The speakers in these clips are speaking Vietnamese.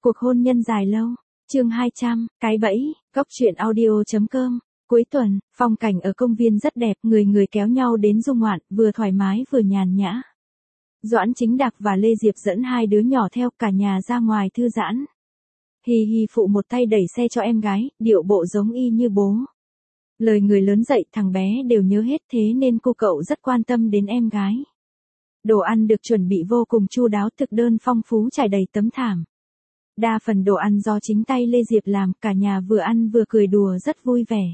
Cuộc hôn nhân dài lâu. Chương 200, cái bẫy, góc truyện audio.com. Cuối tuần, phong cảnh ở công viên rất đẹp, người người kéo nhau đến du ngoạn, vừa thoải mái vừa nhàn nhã. Doãn Chính Đạc và Lê Diệp dẫn hai đứa nhỏ theo, cả nhà ra ngoài thư giãn. Hi Hi phụ một tay đẩy xe cho em gái, điệu bộ giống y như bố. Lời người lớn dạy thằng bé đều nhớ hết, thế nên cô cậu rất quan tâm đến em gái. Đồ ăn được chuẩn bị vô cùng chu đáo, thực đơn phong phú trải đầy tấm thảm. Đa phần đồ ăn do chính tay Lê Diệp làm, cả nhà vừa ăn vừa cười đùa rất vui vẻ.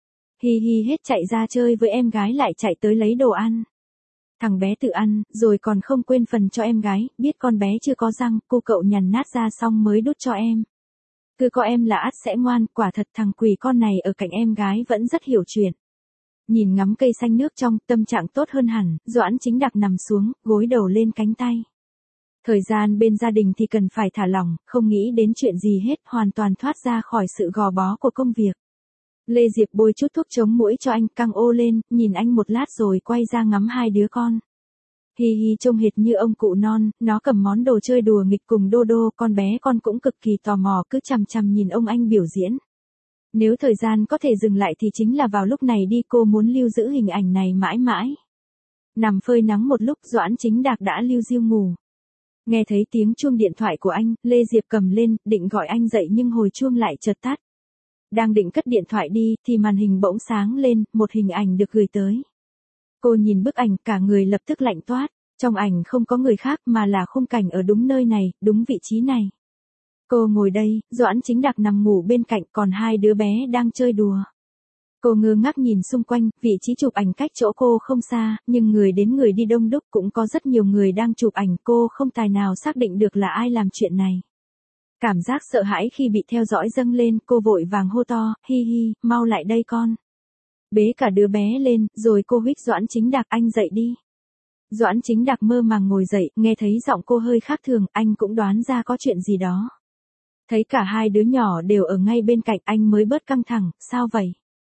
Hi Hi hết chạy ra chơi với em gái lại chạy tới lấy đồ ăn. Thằng bé tự ăn, rồi còn không quên phần cho em gái, biết con bé chưa có răng, cô cậu nhằn nát ra xong mới đút cho em. Cứ có em là ắt sẽ ngoan, quả thật thằng quỷ con này ở cạnh em gái vẫn rất hiểu chuyện. Nhìn ngắm cây xanh nước trong, tâm trạng tốt hơn hẳn, Doãn Chính Đạc nằm xuống, gối đầu lên cánh tay. Thời gian bên gia đình thì cần phải thả lỏng, không nghĩ đến chuyện gì hết, hoàn toàn thoát ra khỏi sự gò bó của công việc. Lê Diệp bôi chút thuốc chống muỗi cho anh, căng ô lên, nhìn anh một lát rồi quay ra ngắm hai đứa con. Hi Hi trông hệt như ông cụ non, nó cầm món đồ chơi đùa nghịch cùng Đô Đô, con bé con cũng cực kỳ tò mò, cứ chằm chằm nhìn ông anh biểu diễn. Nếu thời gian có thể dừng lại thì chính là vào lúc này đi, cô muốn lưu giữ hình ảnh này mãi mãi. Nằm phơi nắng một lúc, Doãn Chính Đạc đã liu riu ngủ. Nghe thấy tiếng chuông điện thoại của anh, Lê Diệp cầm lên, định gọi anh dậy nhưng hồi chuông lại chợt tắt. Đang định cất điện thoại đi, thì màn hình bỗng sáng lên, một hình ảnh được gửi tới. Cô nhìn bức ảnh, cả người lập tức lạnh toát. Trong ảnh không có người khác mà là khung cảnh ở đúng nơi này, đúng vị trí này. Cô ngồi đây, Doãn Chính Đạc nằm ngủ bên cạnh, còn hai đứa bé đang chơi đùa. Cô ngơ ngác nhìn xung quanh, vị trí chụp ảnh cách chỗ cô không xa, nhưng người đến người đi đông đúc, cũng có rất nhiều người đang chụp ảnh, cô không tài nào xác định được là ai làm chuyện này. Cảm giác sợ hãi khi bị theo dõi dâng lên, cô vội vàng hô to, Hi Hi, mau lại đây con. Bế cả đứa bé lên, rồi cô huých Doãn Chính Đạc, anh dậy đi. Doãn Chính Đạc mơ màng ngồi dậy, nghe thấy giọng cô hơi khác thường, anh cũng đoán ra có chuyện gì đó. Thấy cả hai đứa nhỏ đều ở ngay bên cạnh, anh mới bớt căng thẳng, sao vậy?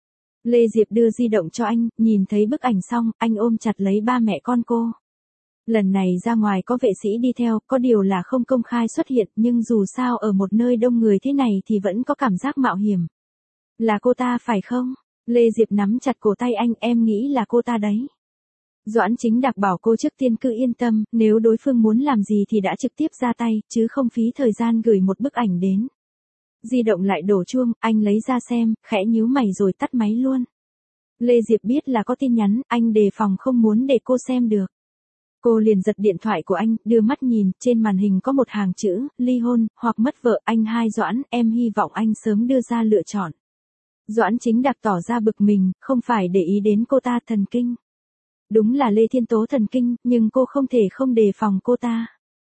Lê Diệp đưa di động cho anh, nhìn thấy bức ảnh xong, anh ôm chặt lấy ba mẹ con cô. Lần này ra ngoài có vệ sĩ đi theo, có điều là không công khai xuất hiện, nhưng dù sao ở một nơi đông người thế này thì vẫn có cảm giác mạo hiểm. Là cô ta phải không? Lê Diệp nắm chặt cổ tay anh, em nghĩ là cô ta đấy. Doãn Chính Đạc bảo cô trước tiên cứ yên tâm, nếu đối phương muốn làm gì thì đã trực tiếp ra tay, chứ không phí thời gian gửi một bức ảnh đến. Di động lại đổ chuông, anh lấy ra xem, khẽ nhíu mày rồi tắt máy luôn. Lê Diệp biết là có tin nhắn, anh đề phòng không muốn để cô xem được. Cô liền giật điện thoại của anh, đưa mắt nhìn, trên màn hình có một hàng chữ, ly hôn, hoặc mất vợ, anh hai Doãn, em hy vọng anh sớm đưa ra lựa chọn. Doãn Chính Đạc tỏ ra bực mình, không phải để ý đến cô ta, thần kinh. Đúng là Lê Thiên Tố thần kinh, nhưng cô không thể không đề phòng cô ta.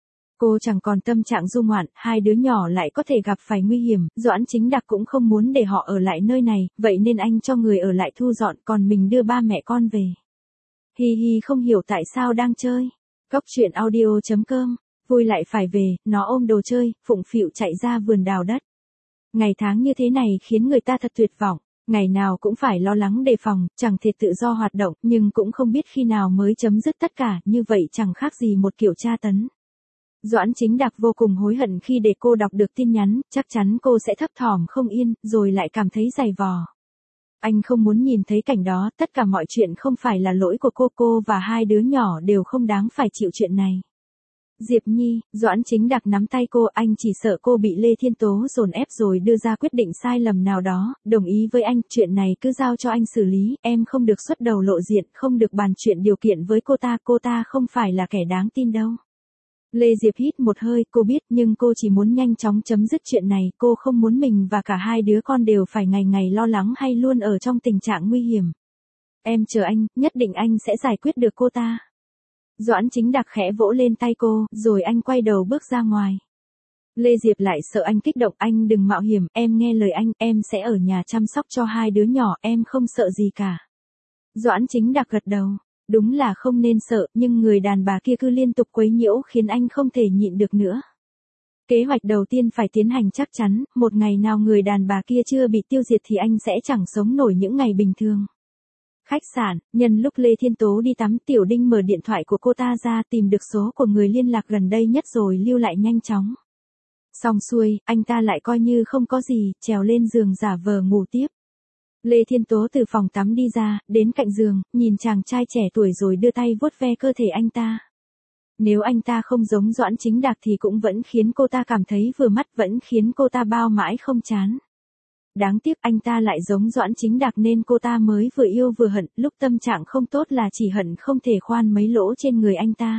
Cô chẳng còn tâm trạng du ngoạn, hai đứa nhỏ lại có thể gặp phải nguy hiểm, Doãn Chính Đạc cũng không muốn để họ ở lại nơi này, vậy nên anh cho người ở lại thu dọn, còn mình đưa ba mẹ con về. Hi Hi không hiểu tại sao đang chơi. Góc truyện audio.com. Vui lại phải về, nó ôm đồ chơi, phụng phịu chạy ra vườn đào đất. Ngày tháng như thế này khiến người ta thật tuyệt vọng. Ngày nào cũng phải lo lắng đề phòng, chẳng thể tự do hoạt động, nhưng cũng không biết khi nào mới chấm dứt tất cả, như vậy chẳng khác gì một kiểu tra tấn. Doãn Chính Đạc vô cùng hối hận khi để cô đọc được tin nhắn, chắc chắn cô sẽ thấp thỏm không yên, rồi lại cảm thấy dày vò. Anh không muốn nhìn thấy cảnh đó, tất cả mọi chuyện không phải là lỗi của cô và hai đứa nhỏ đều không đáng phải chịu chuyện này. Diệp Nhi, Doãn Chính Đạc nắm tay cô, anh chỉ sợ cô bị Lê Thiên Tố dồn ép rồi đưa ra quyết định sai lầm nào đó, đồng ý với anh, chuyện này cứ giao cho anh xử lý, em không được xuất đầu lộ diện, không được bàn chuyện điều kiện với cô ta không phải là kẻ đáng tin đâu. Lê Diệp hít một hơi, cô biết, nhưng cô chỉ muốn nhanh chóng chấm dứt chuyện này, cô không muốn mình và cả hai đứa con đều phải ngày ngày lo lắng hay luôn ở trong tình trạng nguy hiểm. Em chờ anh, nhất định anh sẽ giải quyết được cô ta. Doãn Chính Đạc khẽ vỗ lên tay cô, rồi anh quay đầu bước ra ngoài. Lê Diệp lại sợ anh kích động, anh đừng mạo hiểm, em nghe lời anh, em sẽ ở nhà chăm sóc cho hai đứa nhỏ, em không sợ gì cả. Doãn Chính Đạc gật đầu, đúng là không nên sợ, nhưng người đàn bà kia cứ liên tục quấy nhiễu khiến anh không thể nhịn được nữa. Kế hoạch đầu tiên phải tiến hành chắc chắn, một ngày nào người đàn bà kia chưa bị tiêu diệt thì anh sẽ chẳng sống nổi những ngày bình thường. Khách sạn, nhân lúc Lê Thiên Tố đi tắm, Tiểu Đinh mở điện thoại của cô ta ra, tìm được số của người liên lạc gần đây nhất rồi lưu lại nhanh chóng. Xong xuôi, anh ta lại coi như không có gì, trèo lên giường giả vờ ngủ tiếp. Lê Thiên Tố từ phòng tắm đi ra, đến cạnh giường, nhìn chàng trai trẻ tuổi rồi đưa tay vuốt ve cơ thể anh ta. Nếu anh ta không giống Doãn Chính Đạc thì cũng vẫn khiến cô ta cảm thấy vừa mắt, vẫn khiến cô ta bao mãi không chán. Đáng tiếc anh ta lại giống Doãn Chính Đạc nên cô ta mới vừa yêu vừa hận, lúc tâm trạng không tốt là chỉ hận không thể khoan mấy lỗ trên người anh ta.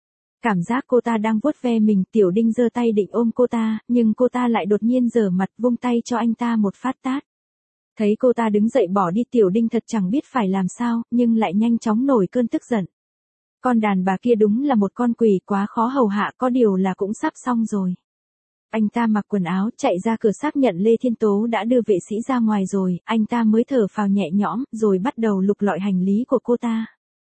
Cảm giác cô ta đang vuốt ve mình, Tiểu Đinh giơ tay định ôm cô ta, nhưng cô ta lại đột nhiên giở mặt vung tay cho anh ta một phát tát. Thấy cô ta đứng dậy bỏ đi, Tiểu Đinh thật chẳng biết phải làm sao, nhưng lại nhanh chóng nổi cơn tức giận. Con đàn bà kia đúng là một con quỷ quá khó hầu hạ, có điều là cũng sắp xong rồi. Anh ta mặc quần áo chạy ra cửa xác nhận Lê Thiên Tố đã đưa vệ sĩ ra ngoài rồi, anh ta mới thở phào nhẹ nhõm, rồi bắt đầu lục lọi hành lý của cô ta.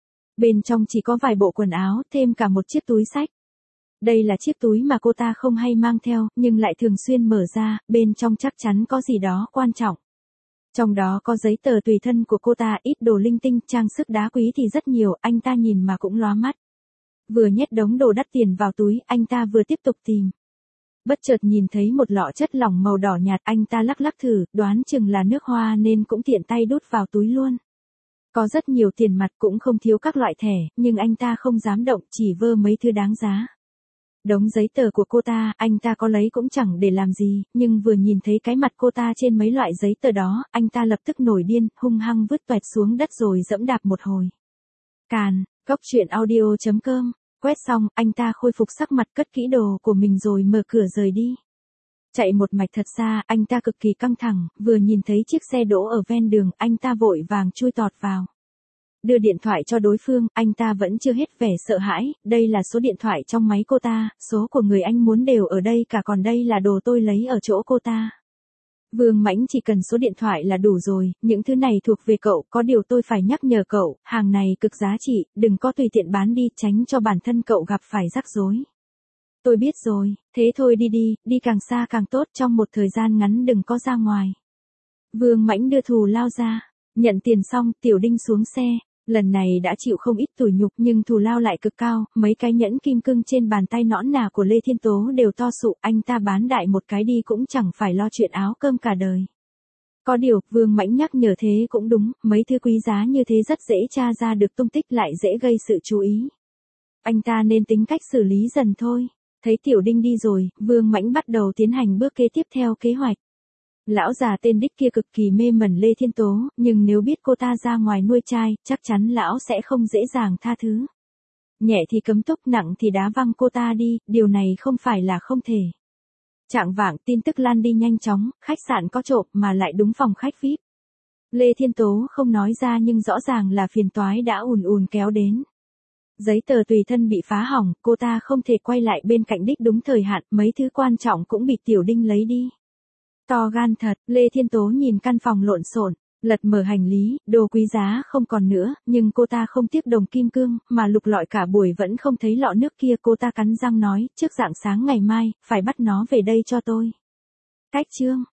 Bên trong chỉ có vài bộ quần áo, thêm cả một chiếc túi xách. Đây là chiếc túi mà cô ta không hay mang theo, nhưng lại thường xuyên mở ra, bên trong chắc chắn có gì đó quan trọng. Trong đó có giấy tờ tùy thân của cô ta, ít đồ linh tinh, trang sức đá quý thì rất nhiều, anh ta nhìn mà cũng lóa mắt. Vừa nhét đống đồ đắt tiền vào túi, anh ta vừa tiếp tục tìm. Bất chợt nhìn thấy một lọ chất lỏng màu đỏ nhạt, anh ta lắc lắc thử, đoán chừng là nước hoa nên cũng tiện tay đút vào túi luôn. Có rất nhiều tiền mặt, cũng không thiếu các loại thẻ, nhưng anh ta không dám động, chỉ vơ mấy thứ đáng giá. Đống giấy tờ của cô ta, anh ta có lấy cũng chẳng để làm gì, nhưng vừa nhìn thấy cái mặt cô ta trên mấy loại giấy tờ đó, anh ta lập tức nổi điên, hung hăng vứt toẹt xuống đất rồi dẫm đạp một hồi. Càn, goctruyện.audio.com. Quét xong, anh ta khôi phục sắc mặt, cất kỹ đồ của mình rồi mở cửa rời đi. Chạy một mạch thật xa, anh ta cực kỳ căng thẳng, vừa nhìn thấy chiếc xe đỗ ở ven đường, anh ta vội vàng chui tọt vào. Đưa điện thoại cho đối phương, anh ta vẫn chưa hết vẻ sợ hãi, đây là số điện thoại trong máy cô ta, số của người anh muốn đều ở đây cả, còn đây là đồ tôi lấy ở chỗ cô ta. Vương Mãnh chỉ cần số điện thoại là đủ rồi, những thứ này thuộc về cậu, có điều tôi phải nhắc nhở cậu, hàng này cực giá trị, đừng có tùy tiện bán đi, tránh cho bản thân cậu gặp phải rắc rối. Tôi biết rồi, thế thôi đi càng xa càng tốt, trong một thời gian ngắn đừng có ra ngoài. Vương Mãnh đưa thù lao ra, nhận tiền xong, Tiểu Đinh xuống xe. Lần này đã chịu không ít tủi nhục nhưng thù lao lại cực cao, mấy cái nhẫn kim cương trên bàn tay nõn nà của Lê Thiên Tố đều to sụ, anh ta bán đại một cái đi cũng chẳng phải lo chuyện áo cơm cả đời. Có điều, Vương Mãnh nhắc nhở thế cũng đúng, mấy thứ quý giá như thế rất dễ tra ra được tung tích, lại dễ gây sự chú ý. Anh ta nên tính cách xử lý dần thôi. Thấy Tiểu Đinh đi rồi, Vương Mãnh bắt đầu tiến hành bước kế tiếp theo kế hoạch. Lão già tên Đích kia cực kỳ mê mẩn Lê Thiên Tố, nhưng nếu biết cô ta ra ngoài nuôi trai, chắc chắn lão sẽ không dễ dàng tha thứ. Nhẹ thì cấm túc, nặng thì đá văng cô ta đi, điều này không phải là không thể. Chạng vạng, tin tức lan đi nhanh chóng, khách sạn có trộm mà lại đúng phòng khách VIP. Lê Thiên Tố không nói ra nhưng rõ ràng là phiền toái đã ùn ùn kéo đến. Giấy tờ tùy thân bị phá hỏng, cô ta không thể quay lại bên cạnh Đích đúng thời hạn, mấy thứ quan trọng cũng bị Tiểu Đinh lấy đi. To gan thật, Lê Thiên Tố nhìn căn phòng lộn xộn, lật mở hành lý, đồ quý giá không còn nữa, nhưng cô ta không tiếc đồng kim cương, mà lục lọi cả buổi vẫn không thấy lọ nước kia, cô ta cắn răng nói, trước rạng sáng ngày mai, phải bắt nó về đây cho tôi. Cách chương